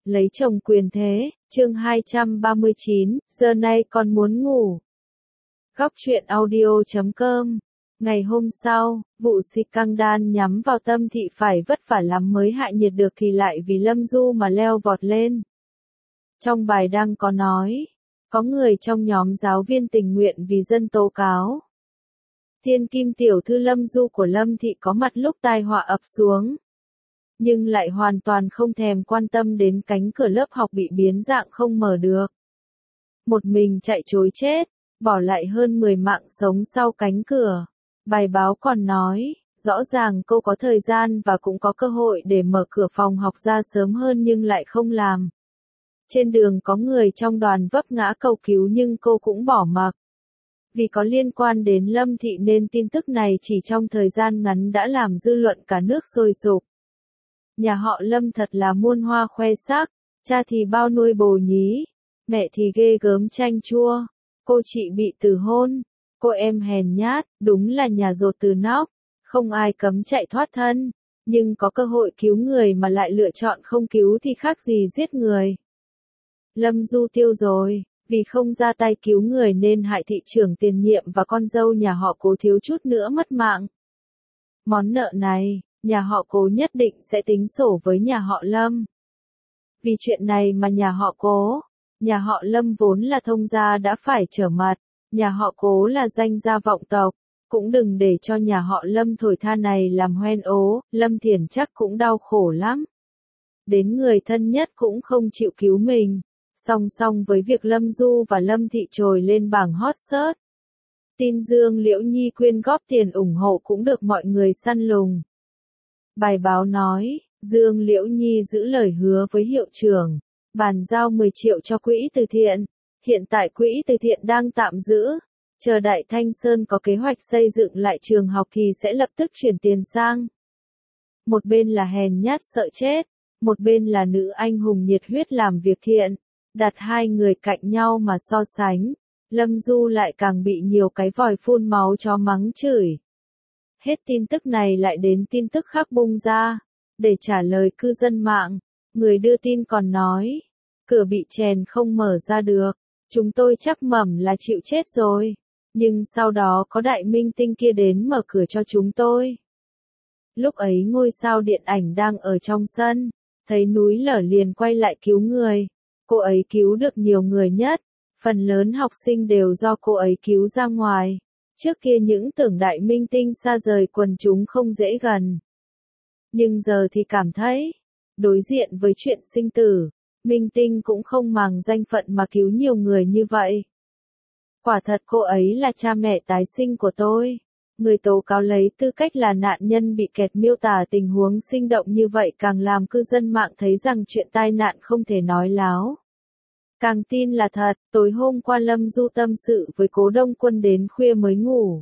Lấy chồng quyền thế, chương 239, giờ này còn muốn ngủ. Góc truyện audio.com. Ngày hôm sau, vụ scandal nhắm vào Tâm Thị phải vất vả lắm mới hạ nhiệt được thì lại vì Lâm Du mà leo vọt lên. Trong bài đăng có nói, có người trong nhóm giáo viên tình nguyện vì dân tố cáo. Thiên kim tiểu thư Lâm Du của Lâm Thị có mặt lúc tai họa ập xuống. Nhưng lại hoàn toàn không thèm quan tâm đến cánh cửa lớp học bị biến dạng không mở được. Một mình chạy trối chết, bỏ lại hơn 10 mạng sống sau cánh cửa. Bài báo còn nói, rõ ràng cô có thời gian và cũng có cơ hội để mở cửa phòng học ra sớm hơn nhưng lại không làm. Trên đường có người trong đoàn vấp ngã cầu cứu nhưng cô cũng bỏ mặc. Vì có liên quan đến Lâm Thị nên tin tức này chỉ trong thời gian ngắn đã làm dư luận cả nước sôi sục. Nhà họ Lâm thật là muôn hoa khoe sắc, cha thì bao nuôi bồ nhí, mẹ thì ghê gớm chanh chua, cô chị bị từ hôn, cô em hèn nhát, đúng là nhà dột từ nóc, không ai cấm chạy thoát thân, nhưng có cơ hội cứu người mà lại lựa chọn không cứu thì khác gì giết người. Lâm Du tiêu rồi, vì không ra tay cứu người nên hại thị trưởng tiền nhiệm và con dâu nhà họ Cố thiếu chút nữa mất mạng. Món nợ này, nhà họ Cố nhất định sẽ tính sổ với nhà họ Lâm. Vì chuyện này mà nhà họ Cố, nhà họ Lâm vốn là thông gia đã phải trở mặt, nhà họ Cố là danh gia vọng tộc, cũng đừng để cho nhà họ Lâm thổi tha này làm hoen ố, Lâm Thiển chắc cũng đau khổ lắm. Đến người thân nhất cũng không chịu cứu mình, song song với việc Lâm Du và Lâm Thị trồi lên bảng hot search. Tin Dương Liễu Nhi quyên góp tiền ủng hộ cũng được mọi người săn lùng. Bài báo nói, Dương Liễu Nhi giữ lời hứa với hiệu trưởng, bàn giao 10 triệu cho quỹ từ thiện. Hiện tại quỹ từ thiện đang tạm giữ, chờ Đại Thanh Sơn có kế hoạch xây dựng lại trường học thì sẽ lập tức chuyển tiền sang. Một bên là hèn nhát sợ chết, một bên là nữ anh hùng nhiệt huyết làm việc thiện. Đặt hai người cạnh nhau mà so sánh, Lâm Du lại càng bị nhiều cái vòi phun máu chó mắng chửi. Hết tin tức này lại đến tin tức khác bung ra. Để trả lời cư dân mạng, người đưa tin còn nói, cửa bị chèn không mở ra được, chúng tôi chắc mẩm là chịu chết rồi. Nhưng sau đó có đại minh tinh kia đến mở cửa cho chúng tôi. Lúc ấy ngôi sao điện ảnh đang ở trong sân, thấy núi lở liền quay lại cứu người. Cô ấy cứu được nhiều người nhất, phần lớn học sinh đều do cô ấy cứu ra ngoài. Trước kia những tưởng đại minh tinh xa rời quần chúng không dễ gần. Nhưng giờ thì cảm thấy, đối diện với chuyện sinh tử, minh tinh cũng không màng danh phận mà cứu nhiều người như vậy. Quả thật cô ấy là cha mẹ tái sinh của tôi. Người tố cáo lấy tư cách là nạn nhân bị kẹt miêu tả tình huống sinh động như vậy càng làm cư dân mạng thấy rằng chuyện tai nạn không thể nói láo. Càng tin là thật, tối hôm qua Lâm Du tâm sự với Cố Đông Quân đến khuya mới ngủ.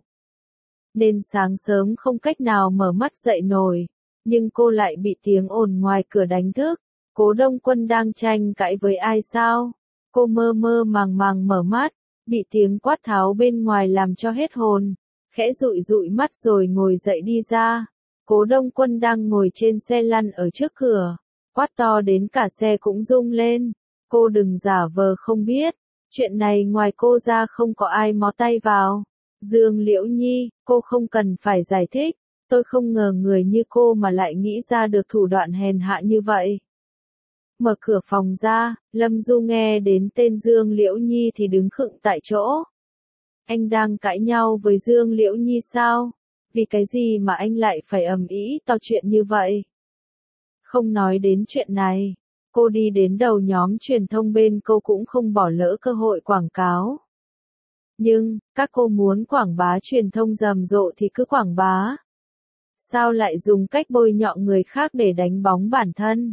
Nên sáng sớm không cách nào mở mắt dậy nổi, nhưng cô lại bị tiếng ồn ngoài cửa đánh thức. Cố Đông Quân đang tranh cãi với ai sao? Cô mơ mơ màng màng mở mắt, bị tiếng quát tháo bên ngoài làm cho hết hồn. Khẽ dụi dụi mắt rồi ngồi dậy đi ra. Cố Đông Quân đang ngồi trên xe lăn ở trước cửa, quát to đến cả xe cũng rung lên. Cô đừng giả vờ không biết, chuyện này ngoài cô ra không có ai mó tay vào. Dương Liễu Nhi, cô không cần phải giải thích, tôi không ngờ người như cô mà lại nghĩ ra được thủ đoạn hèn hạ như vậy. Mở cửa phòng ra, Lâm Du nghe đến tên Dương Liễu Nhi thì đứng khựng tại chỗ. Anh đang cãi nhau với Dương Liễu Nhi sao? Vì cái gì mà anh lại phải ầm ĩ to chuyện như vậy? Không nói đến chuyện này, cô đi đến đầu nhóm truyền thông bên cô cũng không bỏ lỡ cơ hội quảng cáo. Nhưng, các cô muốn quảng bá truyền thông rầm rộ thì cứ quảng bá. Sao lại dùng cách bôi nhọ người khác để đánh bóng bản thân?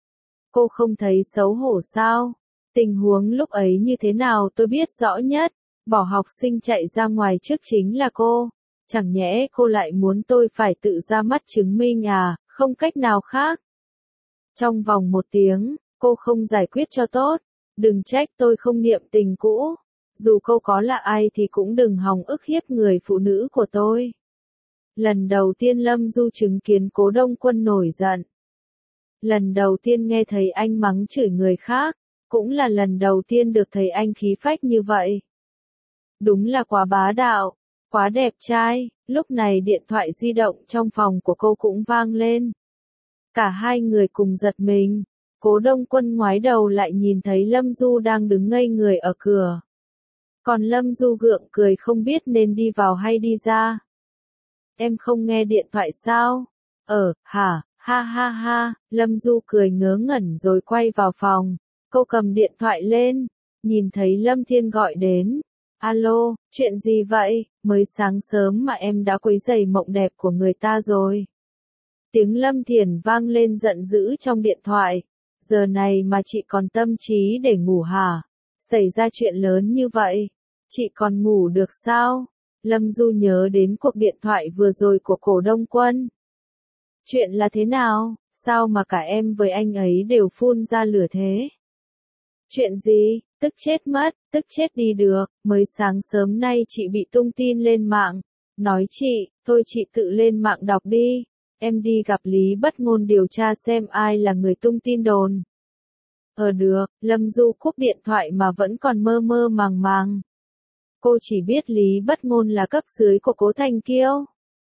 Cô không thấy xấu hổ sao? Tình huống lúc ấy như thế nào tôi biết rõ nhất. Bỏ học sinh chạy ra ngoài trước chính là cô. Chẳng nhẽ cô lại muốn tôi phải tự ra mắt chứng minh à, không cách nào khác. Trong vòng 1 tiếng, cô không giải quyết cho tốt. Đừng trách tôi không niệm tình cũ. Dù cô có là ai thì cũng đừng hòng ức hiếp người phụ nữ của tôi. Lần đầu tiên Lâm Du chứng kiến Cố Đông Quân nổi giận. Lần đầu tiên nghe thấy anh mắng chửi người khác, cũng là lần đầu tiên được thấy anh khí phách như vậy. Đúng là quá bá đạo, quá đẹp trai. Lúc này điện thoại di động trong phòng của cô cũng vang lên. Cả hai người cùng giật mình. Cố Đông Quân ngoái đầu lại nhìn thấy Lâm Du đang đứng ngây người ở cửa. Còn Lâm Du gượng cười không biết nên đi vào hay đi ra. Em không nghe điện thoại sao? Hả, ha ha ha, Lâm Du cười ngớ ngẩn rồi quay vào phòng. Cô cầm điện thoại lên, nhìn thấy Lâm Thiên gọi đến. Alo, chuyện gì vậy? Mới sáng sớm mà em đã quấy rầy mộng đẹp của người ta rồi. Tiếng Lâm Thiển vang lên giận dữ trong điện thoại. Giờ này mà chị còn tâm trí để ngủ hả? Xảy ra chuyện lớn như vậy, chị còn ngủ được sao? Lâm Du nhớ đến cuộc điện thoại vừa rồi của Cổ Đông Quân. Chuyện là thế nào? Sao mà cả em với anh ấy đều phun ra lửa thế? Chuyện gì? Tức chết mất, tức chết đi được, mới sáng sớm nay chị bị tung tin lên mạng. Nói chị, thôi chị tự lên mạng đọc đi. Em đi gặp Lý Bất Ngôn điều tra xem ai là người tung tin đồn. Được, Lâm Du cúp điện thoại mà vẫn còn mơ mơ màng màng. Cô chỉ biết Lý Bất Ngôn là cấp dưới của Cố Thành Kiêu.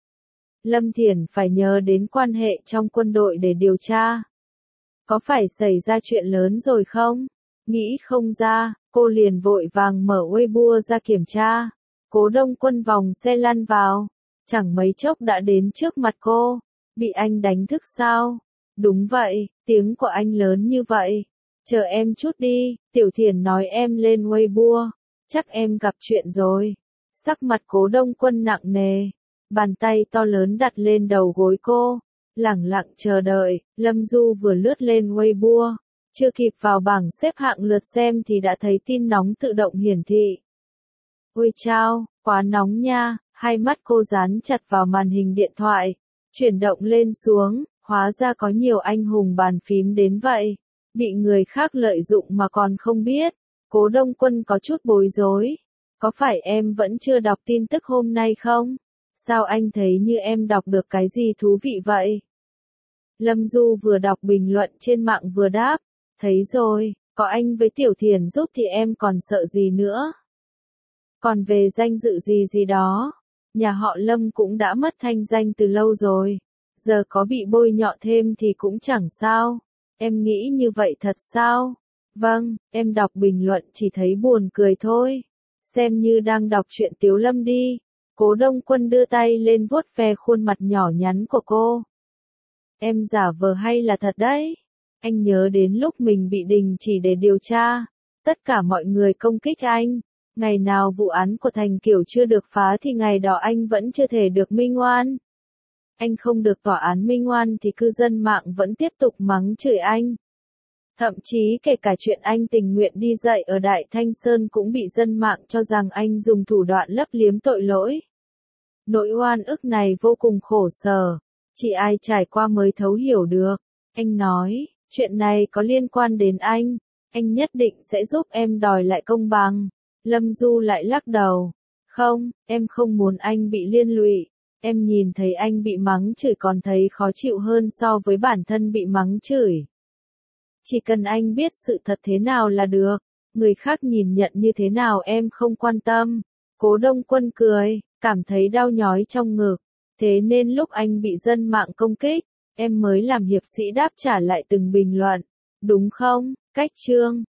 Lâm Thiển phải nhớ đến quan hệ trong quân đội để điều tra. Có phải xảy ra chuyện lớn rồi không? Nghĩ không ra, cô liền vội vàng mở Weibo ra kiểm tra. Cố Đông Quân vòng xe lăn vào. Chẳng mấy chốc đã đến trước mặt cô. Bị anh đánh thức sao? Đúng vậy, tiếng của anh lớn như vậy. Chờ em chút đi, Tiểu Thiển nói em lên Weibo. Chắc em gặp chuyện rồi. Sắc mặt Cố Đông Quân nặng nề. Bàn tay to lớn đặt lên đầu gối cô. Lẳng lặng chờ đợi, Lâm Du vừa lướt lên Weibo. Chưa kịp vào bảng xếp hạng lượt xem thì đã thấy tin nóng tự động hiển thị. Ôi chao, quá nóng nha, hai mắt cô dán chặt vào màn hình điện thoại. Chuyển động lên xuống, hóa ra có nhiều anh hùng bàn phím đến vậy. Bị người khác lợi dụng mà còn không biết. Cố Đông Quân có chút bối rối. Có phải em vẫn chưa đọc tin tức hôm nay không? Sao anh thấy như em đọc được cái gì thú vị vậy? Lâm Du vừa đọc bình luận trên mạng vừa đáp. Thấy rồi, có anh với Tiểu Thiển giúp thì em còn sợ gì nữa. Còn về danh dự gì gì đó, nhà họ Lâm cũng đã mất thanh danh từ lâu rồi. Giờ có bị bôi nhọ thêm thì cũng chẳng sao. Em nghĩ như vậy thật sao? Vâng, em đọc bình luận chỉ thấy buồn cười thôi. Xem như đang đọc truyện Tiếu Lâm đi. Cố Đông Quân đưa tay lên vuốt ve khuôn mặt nhỏ nhắn của cô. Em giả vờ hay là thật đấy? Anh nhớ đến lúc mình bị đình chỉ để điều tra. Tất cả mọi người công kích anh. Ngày nào vụ án của Thành Kiểu chưa được phá thì ngày đó anh vẫn chưa thể được minh oan. Anh không được tòa án minh oan thì cư dân mạng vẫn tiếp tục mắng chửi anh. Thậm chí kể cả chuyện anh tình nguyện đi dạy ở Đại Thanh Sơn cũng bị dân mạng cho rằng anh dùng thủ đoạn lấp liếm tội lỗi. Nỗi oan ức này vô cùng khổ sở. Chỉ ai trải qua mới thấu hiểu được. Anh nói, chuyện này có liên quan đến anh nhất định sẽ giúp em đòi lại công bằng. Lâm Du lại lắc đầu. Không, em không muốn anh bị liên lụy. Em nhìn thấy anh bị mắng chửi còn thấy khó chịu hơn so với bản thân bị mắng chửi. Chỉ cần anh biết sự thật thế nào là được. Người khác nhìn nhận như thế nào em không quan tâm. Cố Đông Quân cười, cảm thấy đau nhói trong ngực. Thế nên lúc anh bị dân mạng công kích, em mới làm hiệp sĩ đáp trả lại từng bình luận. Đúng không? Cách chương